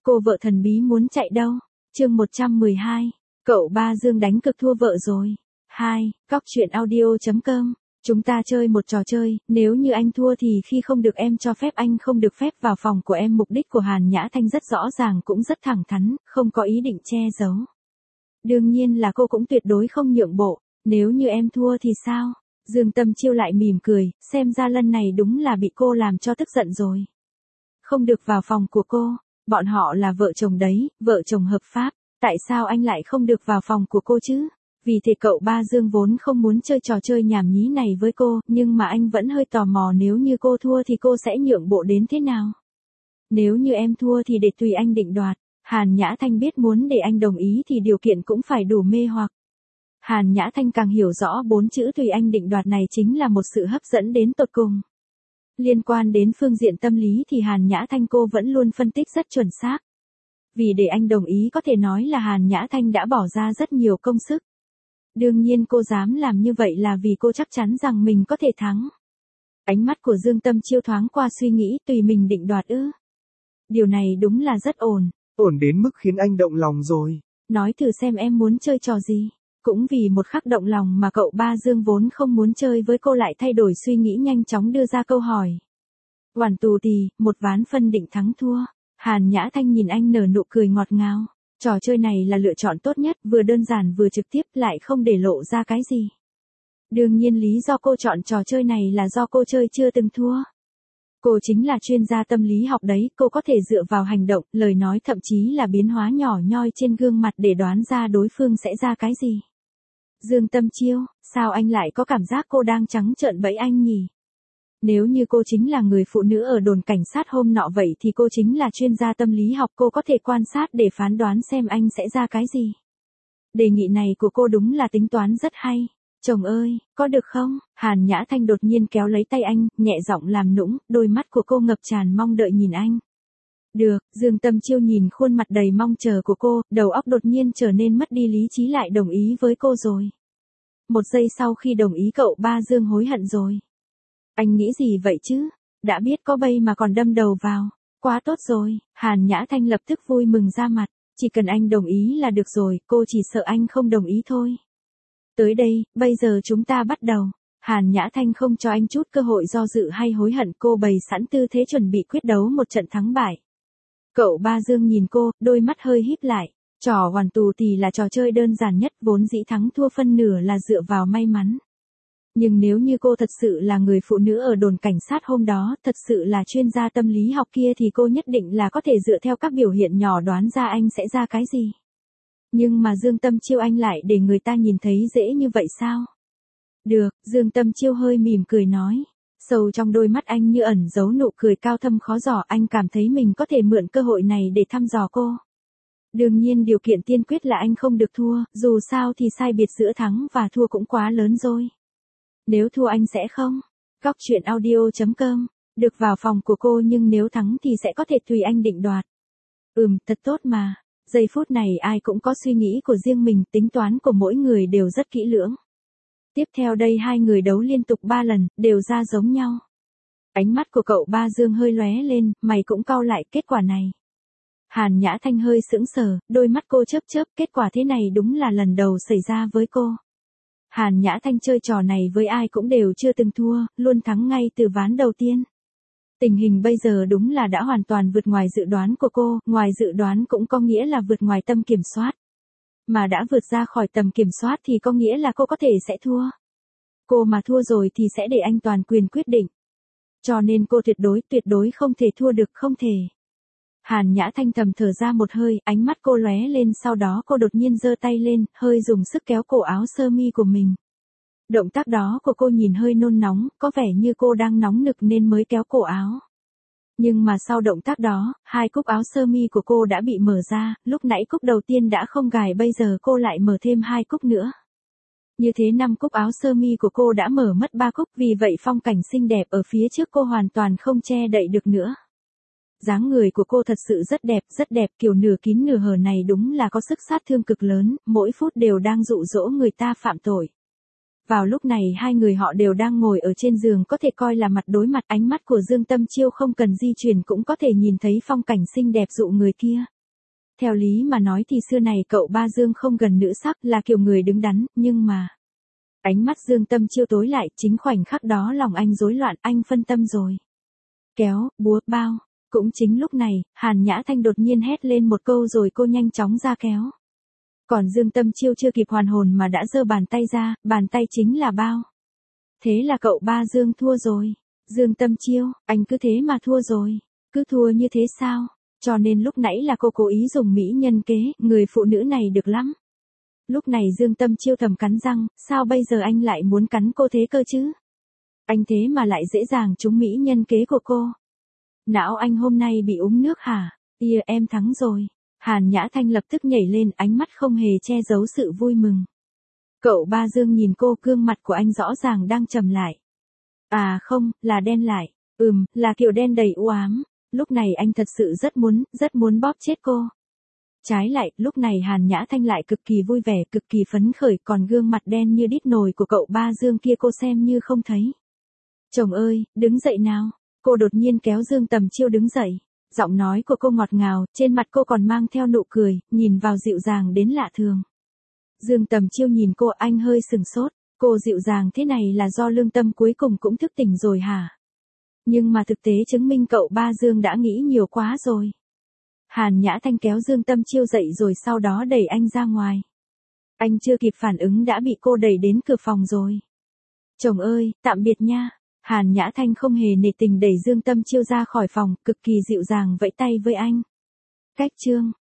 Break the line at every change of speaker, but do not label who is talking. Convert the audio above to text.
Cô vợ thần bí muốn chạy đâu? Chương 112. Cậu ba Dương đánh cực thua vợ rồi. 2. Góc truyện audio.com. Chúng ta chơi một trò chơi, nếu như anh thua thì khi không được em cho phép anh không được phép vào phòng của em. Mục đích của Hàn Nhã Thanh rất rõ ràng cũng rất thẳng thắn, không có ý định che giấu. Đương nhiên là cô cũng tuyệt đối không nhượng bộ. Nếu như em thua thì sao? Dương Tâm Chiêu lại mỉm cười, xem ra lần này đúng là bị cô làm cho tức giận rồi. Không được vào phòng của cô, bọn họ là vợ chồng đấy, vợ chồng hợp pháp, tại sao anh lại không được vào phòng của cô chứ? Vì thế cậu ba Dương vốn không muốn chơi trò chơi nhảm nhí này với cô, nhưng mà anh vẫn hơi tò mò nếu như cô thua thì cô sẽ nhượng bộ đến thế nào. Nếu như em thua thì để tùy anh định đoạt. Hàn Nhã Thanh biết muốn để anh đồng ý thì điều kiện cũng phải đủ mê hoặc. Hàn Nhã Thanh càng hiểu rõ 4 chữ tùy anh định đoạt này chính là một sự hấp dẫn đến tột cùng. Liên quan đến phương diện tâm lý thì Hàn Nhã Thanh cô vẫn luôn phân tích rất chuẩn xác. Vì để anh đồng ý có thể nói là Hàn Nhã Thanh đã bỏ ra rất nhiều công sức. Đương nhiên cô dám làm như vậy là vì cô chắc chắn rằng mình có thể thắng. Ánh mắt của Dương Tâm Chiêu thoáng qua suy nghĩ tùy mình định đoạt ư. Điều này đúng là rất ổn.
Ổn đến mức khiến anh động lòng rồi.
Nói thử xem em muốn chơi trò gì. Cũng vì một khắc động lòng mà cậu ba Dương vốn không muốn chơi với cô lại thay đổi suy nghĩ nhanh chóng đưa ra câu hỏi. Oản tù tì, một ván phân định thắng thua. Hàn Nhã Thanh nhìn anh nở nụ cười ngọt ngào. Trò chơi này là lựa chọn tốt nhất, vừa đơn giản vừa trực tiếp lại không để lộ ra cái gì. Đương nhiên lý do cô chọn trò chơi này là do cô chơi chưa từng thua. Cô chính là chuyên gia tâm lý học đấy, cô có thể dựa vào hành động, lời nói thậm chí là biến hóa nhỏ nhoi trên gương mặt để đoán ra đối phương sẽ ra cái gì. Dương Tâm Chiêu, sao anh lại có cảm giác cô đang trắng trợn bẫy anh nhỉ? Nếu như cô chính là người phụ nữ ở đồn cảnh sát hôm nọ vậy thì cô chính là chuyên gia tâm lý học, cô có thể quan sát để phán đoán xem anh sẽ ra cái gì. Đề nghị này của cô đúng là tính toán rất hay. Chồng ơi, có được không? Hàn Nhã Thanh đột nhiên kéo lấy tay anh, nhẹ giọng làm nũng, đôi mắt của cô ngập tràn mong đợi nhìn anh. Được, Dương Tâm Chiêu nhìn khuôn mặt đầy mong chờ của cô, đầu óc đột nhiên trở nên mất đi lý trí lại đồng ý với cô rồi. Một giây sau khi đồng ý cậu ba Dương hối hận rồi. Anh nghĩ gì vậy chứ? Đã biết có bay mà còn đâm đầu vào. Quá tốt rồi, Hàn Nhã Thanh lập tức vui mừng ra mặt. Chỉ cần anh đồng ý là được rồi, cô chỉ sợ anh không đồng ý thôi. Tới đây, bây giờ chúng ta bắt đầu. Hàn Nhã Thanh không cho anh chút cơ hội do dự hay hối hận, cô bày sẵn tư thế chuẩn bị quyết đấu một trận thắng bại. Cậu ba Dương nhìn cô, đôi mắt hơi híp lại. Trò hoàn tù tì là trò chơi đơn giản nhất, vốn dĩ thắng thua phân nửa là dựa vào may mắn. Nhưng nếu như cô thật sự là người phụ nữ ở đồn cảnh sát hôm đó, thật sự là chuyên gia tâm lý học kia thì cô nhất định là có thể dựa theo các biểu hiện nhỏ đoán ra anh sẽ ra cái gì. Nhưng mà Dương Tâm Chiêu anh lại để người ta nhìn thấy dễ như vậy sao? Được, Dương Tâm Chiêu hơi mỉm cười nói. Sâu trong đôi mắt anh như ẩn giấu nụ cười cao thâm khó dò, anh cảm thấy mình có thể mượn cơ hội này để thăm dò cô. Đương nhiên điều kiện tiên quyết là anh không được thua, dù sao thì sai biệt giữa thắng và thua cũng quá lớn rồi. Nếu thua anh sẽ không? Góc truyện audio.com. Được vào phòng của cô nhưng nếu thắng thì sẽ có thể tùy anh định đoạt. Thật tốt mà. Giây phút này ai cũng có suy nghĩ của riêng mình, tính toán của mỗi người đều rất kỹ lưỡng. Tiếp theo đây hai người đấu liên tục 3 lần, đều ra giống nhau. Ánh mắt của cậu ba Dương hơi lóe lên, mày cũng cau lại kết quả này. Hàn Nhã Thanh hơi sững sờ, đôi mắt cô chớp chớp, kết quả thế này đúng là lần đầu xảy ra với cô. Hàn Nhã Thanh chơi trò này với ai cũng đều chưa từng thua, luôn thắng ngay từ ván đầu tiên. Tình hình bây giờ đúng là đã hoàn toàn vượt ngoài dự đoán của cô, ngoài dự đoán cũng có nghĩa là vượt ngoài tầm kiểm soát. Mà đã vượt ra khỏi tầm kiểm soát thì có nghĩa là cô có thể sẽ thua. Cô mà thua rồi thì sẽ để anh toàn quyền quyết định. Cho nên cô tuyệt đối không thể thua được, không thể. Hàn Nhã Thanh thầm thở ra một hơi, ánh mắt cô lóe lên, sau đó cô đột nhiên giơ tay lên, hơi dùng sức kéo cổ áo sơ mi của mình. Động tác đó của cô nhìn hơi nôn nóng, có vẻ như cô đang nóng nực nên mới kéo cổ áo. Nhưng mà sau động tác đó, hai cúc áo sơ mi của cô đã bị mở ra, lúc nãy cúc đầu tiên đã không gài, bây giờ cô lại mở thêm 2 cúc nữa. Như thế 5 cúc áo sơ mi của cô đã mở mất 3 cúc, vì vậy phong cảnh xinh đẹp ở phía trước cô hoàn toàn không che đậy được nữa. Dáng người của cô thật sự rất đẹp, kiểu nửa kín nửa hở này đúng là có sức sát thương cực lớn, mỗi phút đều đang dụ dỗ người ta phạm tội. Vào lúc này hai người họ đều đang ngồi ở trên giường, có thể coi là mặt đối mặt, ánh mắt của Dương Tâm Chiêu không cần di chuyển cũng có thể nhìn thấy phong cảnh xinh đẹp dụ người kia. Theo lý mà nói thì xưa này cậu ba Dương không gần nữ sắc, là kiểu người đứng đắn, nhưng mà... Ánh mắt Dương Tâm Chiêu tối lại, chính khoảnh khắc đó lòng anh rối loạn, anh phân tâm rồi. Kéo, búa, bao. Cũng chính lúc này, Hàn Nhã Thanh đột nhiên hét lên một câu rồi cô nhanh chóng ra kéo. Còn Dương Tâm Chiêu chưa kịp hoàn hồn mà đã giơ bàn tay ra, bàn tay chính là bao. Thế là cậu ba Dương thua rồi. Dương Tâm Chiêu, anh cứ thế mà thua rồi. Cứ thua như thế sao? Cho nên lúc nãy là cô cố ý dùng mỹ nhân kế, người phụ nữ này được lắm. Lúc này Dương Tâm Chiêu thầm cắn răng, sao bây giờ anh lại muốn cắn cô thế cơ chứ? Anh thế mà lại dễ dàng trúng mỹ nhân kế của cô. Não anh hôm nay bị uống nước hả? Em thắng rồi. Hàn Nhã Thanh lập tức nhảy lên, ánh mắt không hề che giấu sự vui mừng. Cậu ba Dương nhìn cô, gương mặt của anh rõ ràng đang trầm lại. À không, là đen lại. Là kiểu đen đầy u ám. Lúc này anh thật sự rất muốn bóp chết cô. Trái lại, lúc này Hàn Nhã Thanh lại cực kỳ vui vẻ, cực kỳ phấn khởi, còn gương mặt đen như đít nồi của cậu ba Dương kia cô xem như không thấy. Chồng ơi, đứng dậy nào. Cô đột nhiên kéo Dương Tầm Chiêu đứng dậy. Giọng nói của cô ngọt ngào, trên mặt cô còn mang theo nụ cười, nhìn vào dịu dàng đến lạ thường. Dương Tầm Chiêu nhìn cô, anh hơi sừng sốt. Cô dịu dàng thế này là do lương tâm cuối cùng cũng thức tỉnh rồi hả? Nhưng mà thực tế chứng minh cậu ba Dương đã nghĩ nhiều quá rồi. Hàn Nhã Thanh kéo Dương Tâm Chiêu dậy rồi sau đó đẩy anh ra ngoài. Anh chưa kịp phản ứng đã bị cô đẩy đến cửa phòng rồi. Chồng ơi, tạm biệt nha. Hàn Nhã Thanh không hề nể tình đẩy Dương Tâm Chiêu ra khỏi phòng, cực kỳ dịu dàng vẫy tay với anh. Cách chương